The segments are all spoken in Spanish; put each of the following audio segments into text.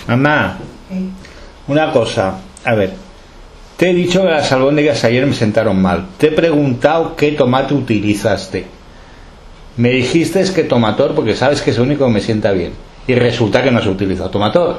Mamá, una cosa, a ver, te he dicho que las albóndigas ayer me sentaron mal. Te he preguntado qué tomate utilizaste. Me dijiste que tomator porque sabes que es el único que me sienta bien. Y resulta que no has utilizado tomator.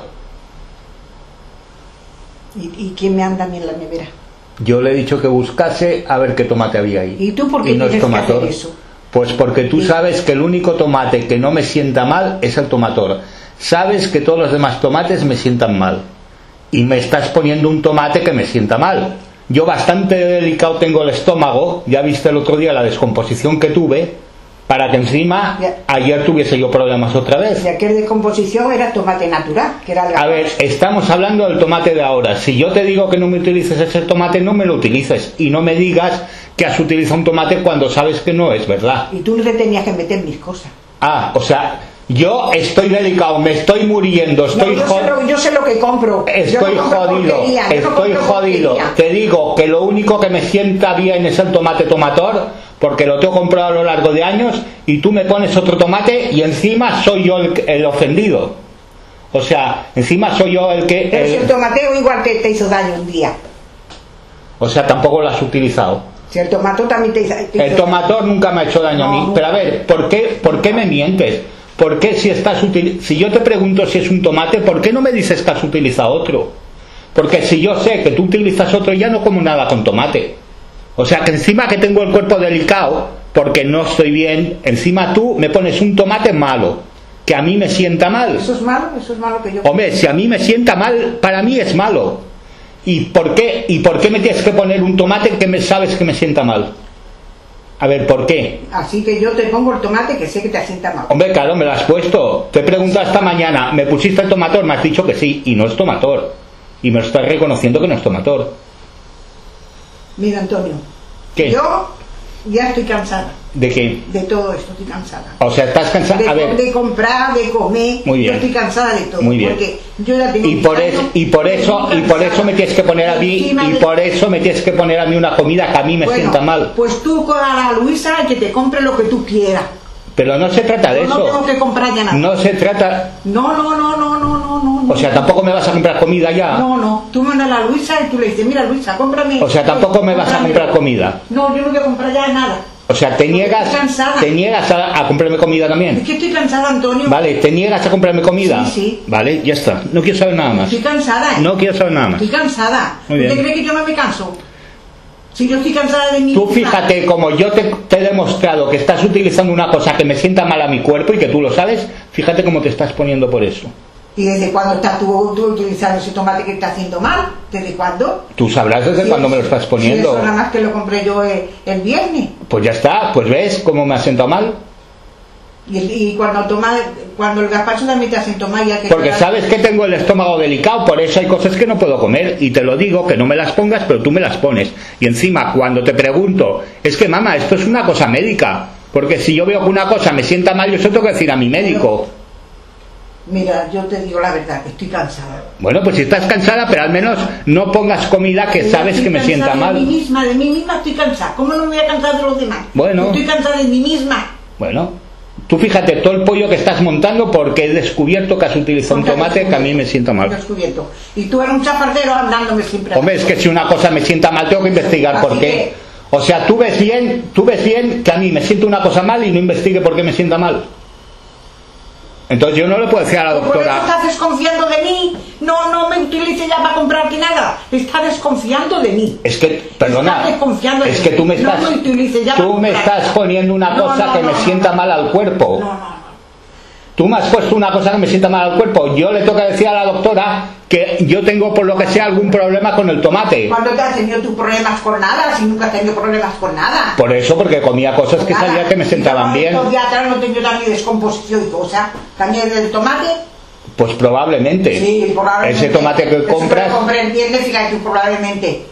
¿Y quién me anda a mí en la nevera? Yo le he dicho que buscase a ver qué tomate había ahí. ¿Y tú por qué no tienes es tomator. que hacer eso? Pues porque tú sabes que el único tomate que no me sienta mal es el tomator. Sabes que todos los demás tomates me sientan mal. Y me estás poniendo un tomate que me sienta mal. Yo bastante delicado tengo el estómago. Ya viste el otro día la descomposición que tuve. Para que encima ayer tuviese yo problemas otra vez. Y aquel de composición era tomate natural, que era a ver, estamos hablando del tomate de ahora. Si yo te digo que no me utilices ese tomate, no me lo utilices. Y no me digas que has utilizado un tomate cuando sabes que no es verdad. Y tú no te tenías que meter en mis cosas. Ah, o sea, yo estoy delicado, me estoy muriendo, estoy jodido. Yo sé lo que compro. Estoy jodido, estoy jodido. Te digo que lo único que me sienta bien es el tomate tomator, porque lo tengo comprado a lo largo de años, y tú me pones otro tomate y encima soy yo el ofendido. O sea, encima soy yo el que... Pero si el tomateo igual te hizo daño un día. O sea, tampoco lo has utilizado. Si el tomato también te hizo el tomator nunca me ha hecho daño a mí. Pero a ver, ¿por qué me mientes? ¿Por qué si yo te pregunto si es un tomate, ¿por qué no me dices que has utilizado otro? Porque si yo sé que tú utilizas otro, ya no como nada con tomate. O sea, que encima que tengo el cuerpo delicado, porque no estoy bien, encima tú me pones un tomate malo, que a mí me sienta mal. ¿Eso es malo que yo... Hombre, si a mí me sienta mal, para mí es malo. ¿Y por qué me tienes que poner un tomate que sabes que me sienta mal? A ver, ¿por qué? Así que yo te pongo el tomate que sé que te sienta mal. Hombre, claro, me lo has puesto. Te he preguntado esta mañana, ¿me pusiste el tomator? Me has dicho que sí, y no es tomator. Y me lo estás reconociendo que no es tomator. Mira, Antonio, ¿qué? Yo ya estoy cansada. ¿De qué? De todo esto estoy cansada. O sea, estás cansada de comprar, de comer. Muy bien. Yo estoy cansada de todo. Muy bien. Porque yo ya tengo y por eso me tienes que poner a mí, por eso me tienes que poner a mí una comida que a mí me sienta mal. Pues tú con la Luisa que te compre lo que tú quieras. Pero no se trata de eso. No tengo que comprar ya nada. No se trata. No. O sea, tampoco me vas a comprar comida ya. No. Tú mandas a la Luisa y tú le dices, mira Luisa, cómprame. O sea, tampoco me vas a comprar comida. No, yo no voy a comprar ya nada. O sea, te niegas a comprarme comida también. Es que estoy cansada, Antonio. Vale, ¿te niegas a comprarme comida? Sí. Vale, ya está. No quiero saber nada más. Estoy cansada. No quiero saber nada más. Estoy cansada. Muy bien. ¿Usted cree que yo no me canso? Si yo estoy cansada de mí. Tú fíjate, como yo te he demostrado que estás utilizando una cosa que me sienta mal a mi cuerpo y que tú lo sabes, fíjate cómo te estás poniendo por eso. ¿Y desde cuándo estás tú utilizando ese tomate que está haciendo mal? ¿Desde cuándo? Tú sabrás desde cuándo me lo estás poniendo. Si eso nada más que lo compré yo el viernes. Pues ya está, pues ves cómo me ha sentado mal. Y cuando el gazpacho también te ha sentado mal, ya que... Porque sabes que tengo el estómago delicado, por eso hay cosas que no puedo comer. Y te lo digo, que no me las pongas, pero tú me las pones. Y encima, cuando te pregunto, es que mamá, esto es una cosa médica. Porque si yo veo que una cosa me sienta mal, yo eso tengo que decir a mi médico. Mira, yo te digo la verdad, que estoy cansada. Bueno, pues si estás cansada, pero al menos no pongas comida que sabes que me sienta mal. De mí misma estoy cansada. ¿Cómo no me voy a cansar de los demás? Bueno. Estoy cansada de mí misma. Bueno, tú fíjate todo el pollo que estás montando porque he descubierto que has utilizado un tomate que a mí me sienta mal. Descubierto. Y tú eres un chapardero andándome siempre. Hombre, es que si una cosa me sienta mal tengo que investigar por qué. O sea, tú ves bien que a mí me siente una cosa mal y no investigue por qué me sienta mal. Entonces yo no le puedo decir a la doctora... ¿Por eso estás desconfiando de mí? No me utilices ya para comprarte nada. Estás desconfiando de mí. Es que, perdona, es que tú me estás poniendo una cosa que me sienta mal al cuerpo. No. Tú me has puesto una cosa que me sienta mal al cuerpo. Yo le toca decir a la doctora que yo tengo, por lo que sea, algún problema con el tomate. ¿Cuándo te has tenido tus problemas con nada? Si nunca has tenido problemas con nada. Por eso, porque comía cosas que sabía que me sentaban bien. ¿Los días atrás no tenía también descomposición y cosas? ¿También del tomate? Pues probablemente. Sí, probablemente. Ese tomate que compras... Eso lo compré el viernes, fíjate tú, probablemente.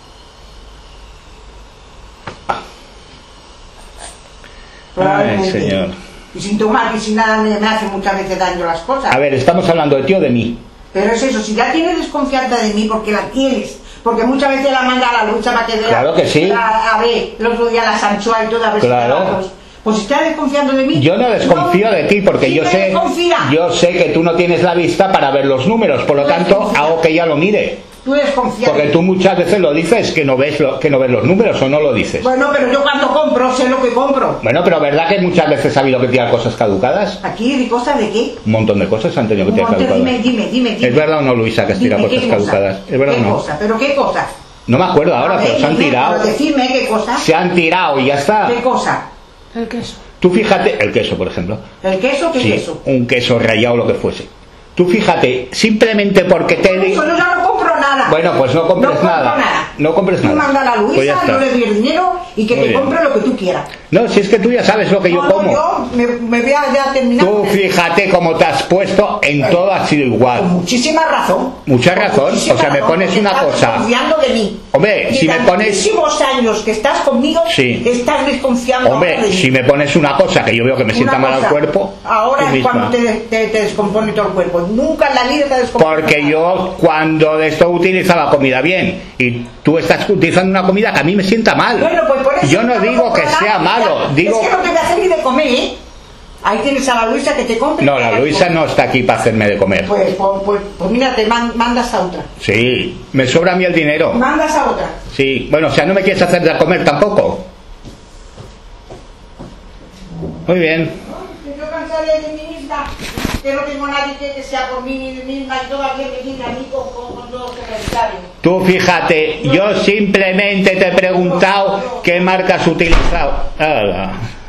Ay, señor. Y sin tomate y sin nada me hace muchas veces daño las cosas. A ver, ¿estamos hablando de ti o de mí? Pero es eso, si ya tienes desconfianza de mí, porque la tienes, porque muchas veces la manda a la lucha para que vea. Claro que sí. A ver, el otro día las anchoas y todo, a ver claro. Pues si estás desconfiando de mí. Yo no desconfío de ti porque sí yo sé que tú no tienes la vista para ver los números, por lo tanto hago que ella lo mire. Tú desconfías. Porque tú muchas veces lo dices que no ves los números, o no lo dices. Bueno, pero yo cuando compro sé lo que compro. Bueno, pero ¿verdad que muchas veces ha habido que tirar cosas caducadas? ¿Aquí de cosas de qué? Un montón de cosas han tenido que tirar caducadas. Dime. ¿Es verdad o no, Luisa, que has tirado cosas caducadas? ¿Es verdad o no? ¿Qué cosa? ¿Pero qué cosa? No me acuerdo ahora, pero se han tirado. Pero decime qué cosa. Se han tirado y ya está. ¿Qué cosa? El queso. Tú fíjate, el queso, por ejemplo. ¿El queso? ¿Qué Sí, queso? un queso rallado, lo que fuese. Tú fíjate, simplemente porque te... Eso yo ya no compro nada. Bueno, pues no compres nada. No compres nada. Tú manda a la Pues ya Luisa, está. no le des el dinero y que Muy te bien. compre lo que tú quieras. No, si es que tú ya sabes lo que yo No, como. yo me voy a ya terminar. Tú fíjate cómo te has puesto, en todo ha sido Con igual. muchísima razón. Mucha razón. Muchísima O sea, me razón, pones porque una estás cosa. desconfiando de mí. Hombre, De si me pones... tantísimos años que estás conmigo, Sí. estás desconfiando ahora de Hombre, mí. si me pones una cosa que yo veo que me sienta Una mal al cosa, cuerpo, ahora tú es misma. cuando te descompone todo el cuerpo. Nunca en la vida te descompone. Porque yo cuando de esto utilizaba comida bien y tú estás utilizando una comida que a mí me sienta mal. Bueno, pues por eso Yo no digo que sea malo, digo... Es que no te voy a hacer ni de comer, ¿eh? Ahí tienes a la Luisa que te compre. No, la Luisa no está aquí para hacerme de comer. Pues mira, te mandas a otra. Sí, me sobra a mí el dinero. Mandas a otra. Sí, bueno, o sea, no me quieres hacer de comer tampoco. Muy bien. Yo cansaré de mí misma, que no tengo nadie que sea por mí misma y todo aquel que viene a mí con todos los comentarios. Tú fíjate, yo simplemente te he preguntado qué marca has utilizado. Hala.